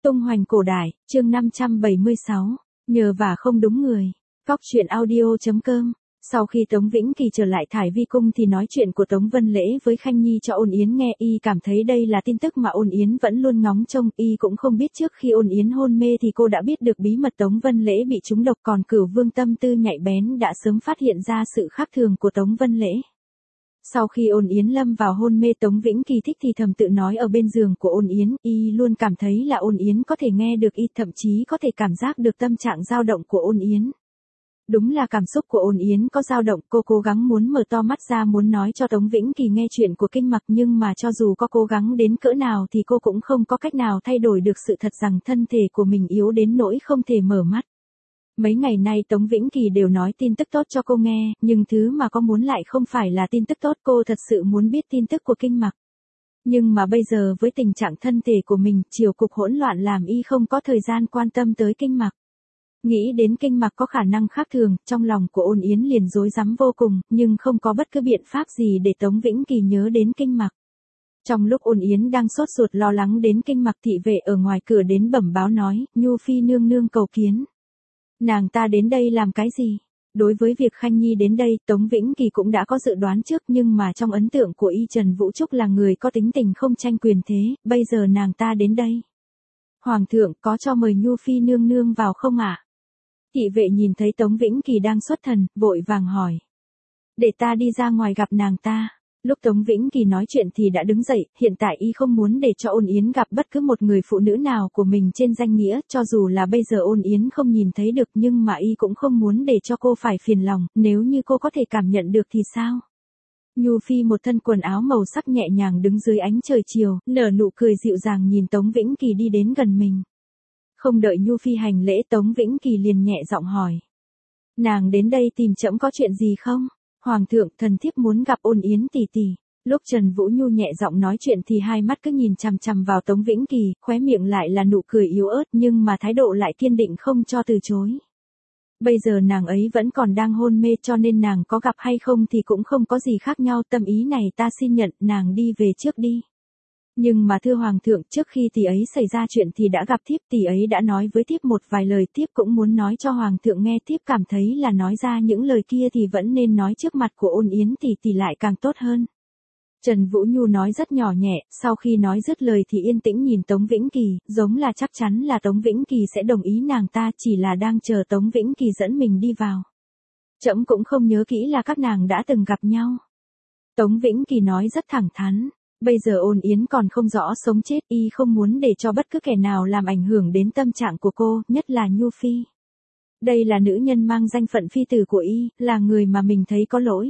Tung hoành cổ đại, chương 576, nhờ vả không đúng người. Góc truyện audio.com. Sau khi Tống Vĩnh Kỳ trở lại Thải Vi Cung thì nói chuyện của Tống Vân Lễ với Khanh Nhi cho Ôn Yến nghe, y cảm thấy đây là tin tức mà Ôn Yến vẫn luôn ngóng trông, y cũng không biết trước khi Ôn Yến hôn mê thì cô đã biết được bí mật Tống Vân Lễ bị trúng độc, còn Cửu Vương tâm tư nhạy bén đã sớm phát hiện ra sự khác thường của Tống Vân Lễ. Sau khi Ôn Yến lâm vào hôn mê, Tống Vĩnh Kỳ thích thì thầm tự nói ở bên giường của Ôn Yến, y luôn cảm thấy là Ôn Yến có thể nghe được y, thậm chí có thể cảm giác được tâm trạng dao động của Ôn Yến. Đúng là cảm xúc của Ôn Yến có dao động, cô cố gắng muốn mở to mắt ra muốn nói cho Tống Vĩnh Kỳ nghe chuyện của Kinh Mặc, nhưng mà cho dù có cố gắng đến cỡ nào thì cô cũng không có cách nào thay đổi được sự thật rằng thân thể của mình yếu đến nỗi không thể mở mắt. Mấy ngày nay Tống Vĩnh Kỳ đều nói tin tức tốt cho cô nghe, nhưng thứ mà cô muốn lại không phải là tin tức tốt, cô thật sự muốn biết tin tức của Kinh Mặc. Nhưng mà bây giờ với tình trạng thân thể của mình, triều cục hỗn loạn làm y không có thời gian quan tâm tới Kinh Mặc. Nghĩ đến Kinh Mặc có khả năng khác thường, trong lòng của Ôn Yến liền rối rắm vô cùng, nhưng không có bất cứ biện pháp gì để Tống Vĩnh Kỳ nhớ đến Kinh Mặc. Trong lúc Ôn Yến đang sốt ruột lo lắng đến Kinh Mặc, thị vệ ở ngoài cửa đến bẩm báo nói, Nhu Phi nương nương cầu kiến. Nàng ta đến đây làm cái gì? Đối với việc Khanh Nhi đến đây, Tống Vĩnh Kỳ cũng đã có dự đoán trước, nhưng mà trong ấn tượng của y, Trần Vũ Trúc là người có tính tình không tranh quyền thế, bây giờ nàng ta đến đây. Hoàng thượng có cho mời Nhu Phi nương nương vào không ạ? Thị vệ nhìn thấy Tống Vĩnh Kỳ đang xuất thần, vội vàng hỏi. Để ta đi ra ngoài gặp nàng ta. Lúc Tống Vĩnh Kỳ nói chuyện thì đã đứng dậy, hiện tại y không muốn để cho Ôn Yến gặp bất cứ một người phụ nữ nào của mình trên danh nghĩa, cho dù là bây giờ Ôn Yến không nhìn thấy được, nhưng mà y cũng không muốn để cho cô phải phiền lòng, nếu như cô có thể cảm nhận được thì sao? Nhu Phi một thân quần áo màu sắc nhẹ nhàng đứng dưới ánh trời chiều, nở nụ cười dịu dàng nhìn Tống Vĩnh Kỳ đi đến gần mình. Không đợi Nhu Phi hành lễ, Tống Vĩnh Kỳ liền nhẹ giọng hỏi. Nàng đến đây tìm trẫm có chuyện gì không? Hoàng thượng, thần thiếp muốn gặp Ôn Yến tỷ tỷ. Lúc Trần Vũ Nhu nhẹ giọng nói chuyện thì hai mắt cứ nhìn chằm chằm vào Tống Vĩnh Kỳ, khóe miệng lại là nụ cười yếu ớt, nhưng mà thái độ lại kiên định không cho từ chối. Bây giờ nàng ấy vẫn còn đang hôn mê, cho nên nàng có gặp hay không thì cũng không có gì khác nhau, tâm ý này ta xin nhận, nàng đi về trước đi. Nhưng mà thưa Hoàng thượng, trước khi tỷ ấy xảy ra chuyện thì đã gặp thiếp, tỷ ấy đã nói với thiếp một vài lời, thiếp cũng muốn nói cho Hoàng thượng nghe, thiếp cảm thấy là nói ra những lời kia thì vẫn nên nói trước mặt của Ôn Yến tỷ lại càng tốt hơn. Trần Vũ Nhu nói rất nhỏ nhẹ, sau khi nói dứt lời thì yên tĩnh nhìn Tống Vĩnh Kỳ, giống là chắc chắn là Tống Vĩnh Kỳ sẽ đồng ý nàng ta, chỉ là đang chờ Tống Vĩnh Kỳ dẫn mình đi vào. Trẫm cũng không nhớ kỹ là các nàng đã từng gặp nhau. Tống Vĩnh Kỳ nói rất thẳng thắn. Bây giờ Ôn Yến còn không rõ sống chết, y không muốn để cho bất cứ kẻ nào làm ảnh hưởng đến tâm trạng của cô, nhất là Nhu Phi. Đây là nữ nhân mang danh phận phi tử của y, là người mà mình thấy có lỗi.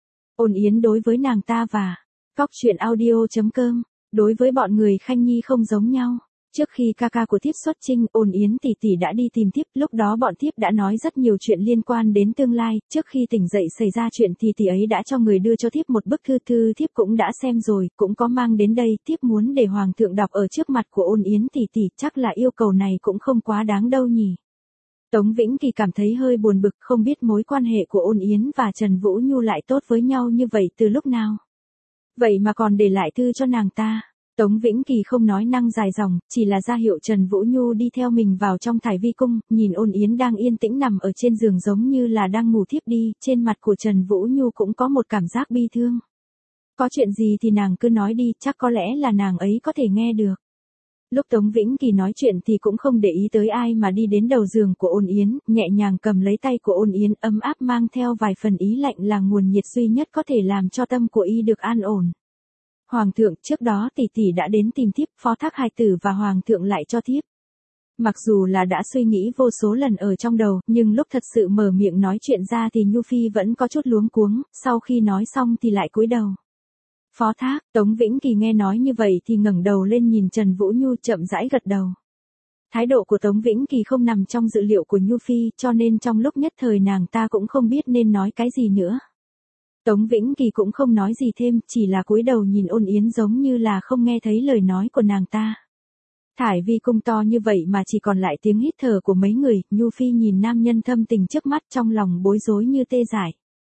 Ôn Yến đối với nàng ta và Góc truyện audio.com, đối với bọn người Khanh Nhi không giống nhau. Trước khi ca ca của thiếp xuất chinh, Ôn Yến tỷ tỷ đã đi tìm thiếp, lúc đó bọn thiếp đã nói rất nhiều chuyện liên quan đến tương lai, trước khi tỉnh dậy xảy ra chuyện thì tỷ ấy đã cho người đưa cho thiếp một bức thư, thiếp cũng đã xem rồi, cũng có mang đến đây, thiếp muốn để Hoàng thượng đọc ở trước mặt của Ôn Yến tỷ tỷ, chắc là yêu cầu này cũng không quá đáng đâu nhỉ. Tống Vĩnh Kỳ cảm thấy hơi buồn bực, không biết mối quan hệ của Ôn Yến và Trần Vũ Nhu lại tốt với nhau như vậy từ lúc nào. Vậy mà còn để lại thư cho nàng ta. Tống Vĩnh Kỳ không nói năng dài dòng, chỉ là ra hiệu Trần Vũ Nhu đi theo mình vào trong Thải Vi Cung, nhìn Ôn Yến đang yên tĩnh nằm ở trên giường giống như là đang ngủ thiếp đi, trên mặt của Trần Vũ Nhu cũng có một cảm giác bi thương. Có chuyện gì thì nàng cứ nói đi, chắc có lẽ là nàng ấy có thể nghe được. Lúc Tống Vĩnh Kỳ nói chuyện thì cũng không để ý tới ai mà đi đến đầu giường của Ôn Yến, nhẹ nhàng cầm lấy tay của Ôn Yến, ấm áp mang theo vài phần ý lạnh, là nguồn nhiệt duy nhất có thể làm cho tâm của y được an ổn. Hoàng thượng, trước đó tỷ tỷ đã đến tìm thiếp, phó thác hài tử và Hoàng thượng lại cho thiếp. Mặc dù là đã suy nghĩ vô số lần ở trong đầu, nhưng lúc thật sự mở miệng nói chuyện ra thì Nhu Phi vẫn có chút luống cuống, sau khi nói xong thì lại cúi đầu. Phó thác, Tống Vĩnh Kỳ nghe nói như vậy thì ngẩng đầu lên nhìn Trần Vũ Nhu, chậm rãi gật đầu. Thái độ của Tống Vĩnh Kỳ không nằm trong dự liệu của Nhu Phi, cho nên trong lúc nhất thời nàng ta cũng không biết nên nói cái gì nữa. Tống Vĩnh Kỳ cũng không nói gì thêm, chỉ là cúi đầu nhìn Ôn Yến giống như là không nghe thấy lời nói của nàng ta. Thải Vi Cung to như vậy mà chỉ còn lại tiếng hít thở của mấy người, Nhu Phi nhìn nam nhân thâm tình trước mắt, trong lòng bối rối như tê dại.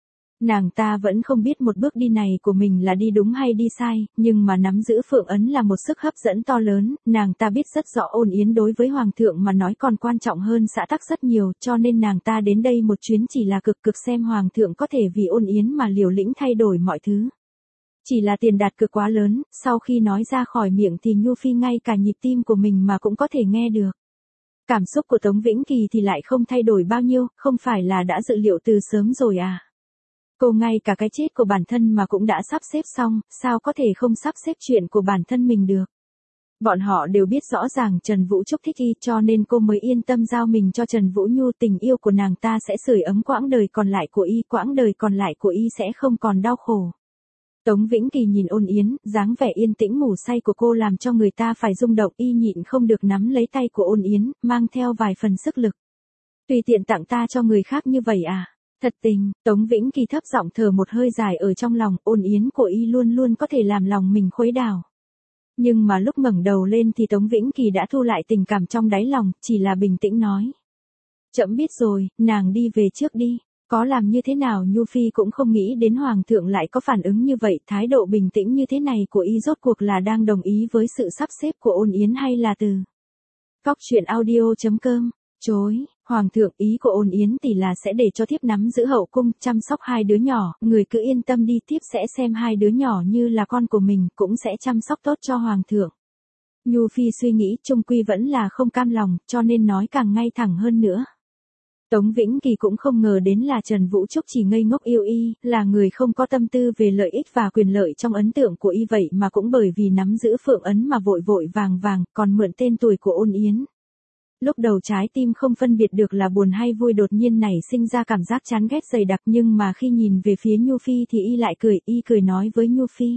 Nàng ta vẫn không biết một bước đi này của mình là đi đúng hay đi sai, nhưng mà nắm giữ phượng ấn là một sức hấp dẫn to lớn, nàng ta biết rất rõ Ôn Yến đối với hoàng thượng mà nói còn quan trọng hơn xã tắc rất nhiều, cho nên nàng ta đến đây một chuyến chỉ là cực cực xem hoàng thượng có thể vì Ôn Yến mà liều lĩnh thay đổi mọi thứ. Chỉ là tiền đặt cược quá lớn, sau khi nói ra khỏi miệng thì Nhu Phi ngay cả nhịp tim của mình mà cũng có thể nghe được. Cảm xúc của Tống Vĩnh Kỳ thì lại không thay đổi bao nhiêu, không phải là đã dự liệu từ sớm rồi à? Cô ngay cả cái chết của bản thân mà cũng đã sắp xếp xong, sao có thể không sắp xếp chuyện của bản thân mình được? Bọn họ đều biết rõ ràng Trần Vũ Trúc thích y cho nên cô mới yên tâm giao mình cho Trần Vũ Nhu, tình yêu của nàng ta sẽ sưởi ấm quãng đời còn lại của y, quãng đời còn lại của y sẽ không còn đau khổ. Tống Vĩnh Kỳ nhìn Ôn Yến, dáng vẻ yên tĩnh ngủ say của cô làm cho người ta phải rung động, y nhịn không được nắm lấy tay của Ôn Yến, mang theo vài phần sức lực. Tùy tiện tặng ta cho người khác như vậy à? Thật tình, Tống Vĩnh Kỳ thấp giọng thở một hơi dài ở trong lòng, Ôn Yến của y luôn luôn có thể làm lòng mình khuấy đảo. Nhưng mà lúc ngẩng đầu lên thì Tống Vĩnh Kỳ đã thu lại tình cảm trong đáy lòng, chỉ là bình tĩnh nói. Trẫm biết rồi, nàng đi về trước đi. Có làm như thế nào Nhu Phi cũng không nghĩ đến Hoàng thượng lại có phản ứng như vậy, thái độ bình tĩnh như thế này của y rốt cuộc là đang đồng ý với sự sắp xếp của Ôn Yến hay là từ. Cóc truyện audio.com, chối, Hoàng thượng ý của Ôn Yến tỷ là sẽ để cho thiếp nắm giữ hậu cung, chăm sóc hai đứa nhỏ, người cứ yên tâm đi, thiếp sẽ xem hai đứa nhỏ như là con của mình, cũng sẽ chăm sóc tốt cho Hoàng thượng. Nhu Phi suy nghĩ chung quy vẫn là không cam lòng, cho nên nói càng ngay thẳng hơn nữa. Tống Vĩnh Kỳ cũng không ngờ đến là Trần Vũ Trúc chỉ ngây ngốc yêu y, là người không có tâm tư về lợi ích và quyền lợi trong ấn tượng của y, vậy mà cũng bởi vì nắm giữ phượng ấn mà vội vội vàng vàng, còn mượn tên tuổi của Ôn Yến. Lúc đầu trái tim không phân biệt được là buồn hay vui, đột nhiên nảy sinh ra cảm giác chán ghét dày đặc, nhưng mà khi nhìn về phía Nhu Phi thì y lại cười, y cười nói với Nhu Phi.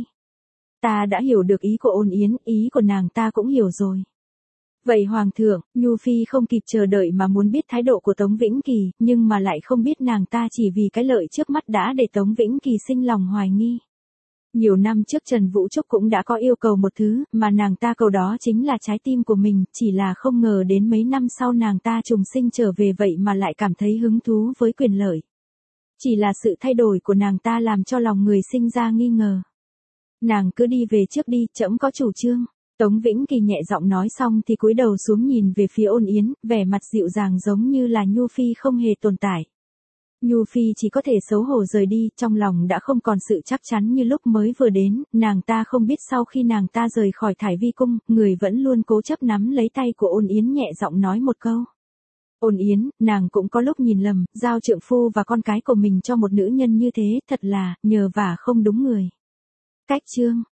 Ta đã hiểu được ý của Ôn Yến, ý của nàng ta cũng hiểu rồi. Vậy Hoàng thượng, Nhu Phi không kịp chờ đợi mà muốn biết thái độ của Tống Vĩnh Kỳ, nhưng mà lại không biết nàng ta chỉ vì cái lợi trước mắt đã để Tống Vĩnh Kỳ sinh lòng hoài nghi. Nhiều năm trước Trần Vũ Trúc cũng đã có yêu cầu một thứ, mà nàng ta cầu đó chính là trái tim của mình, chỉ là không ngờ đến mấy năm sau nàng ta trùng sinh trở về vậy mà lại cảm thấy hứng thú với quyền lợi. Chỉ là sự thay đổi của nàng ta làm cho lòng người sinh ra nghi ngờ. Nàng cứ đi về trước đi, trẫm có chủ trương. Tống Vĩnh Kỳ nhẹ giọng nói xong thì cúi đầu xuống nhìn về phía Ôn Yến, vẻ mặt dịu dàng giống như là Nhu Phi không hề tồn tại. Nhu Phi chỉ có thể xấu hổ rời đi, trong lòng đã không còn sự chắc chắn như lúc mới vừa đến, nàng ta không biết sau khi nàng ta rời khỏi Thải Vi Cung, người vẫn luôn cố chấp nắm lấy tay của Ôn Yến nhẹ giọng nói một câu. Ôn Yến, nàng cũng có lúc nhìn lầm, giao trượng phu và con cái của mình cho một nữ nhân như thế, thật là, nhờ vả không đúng người. Cách chương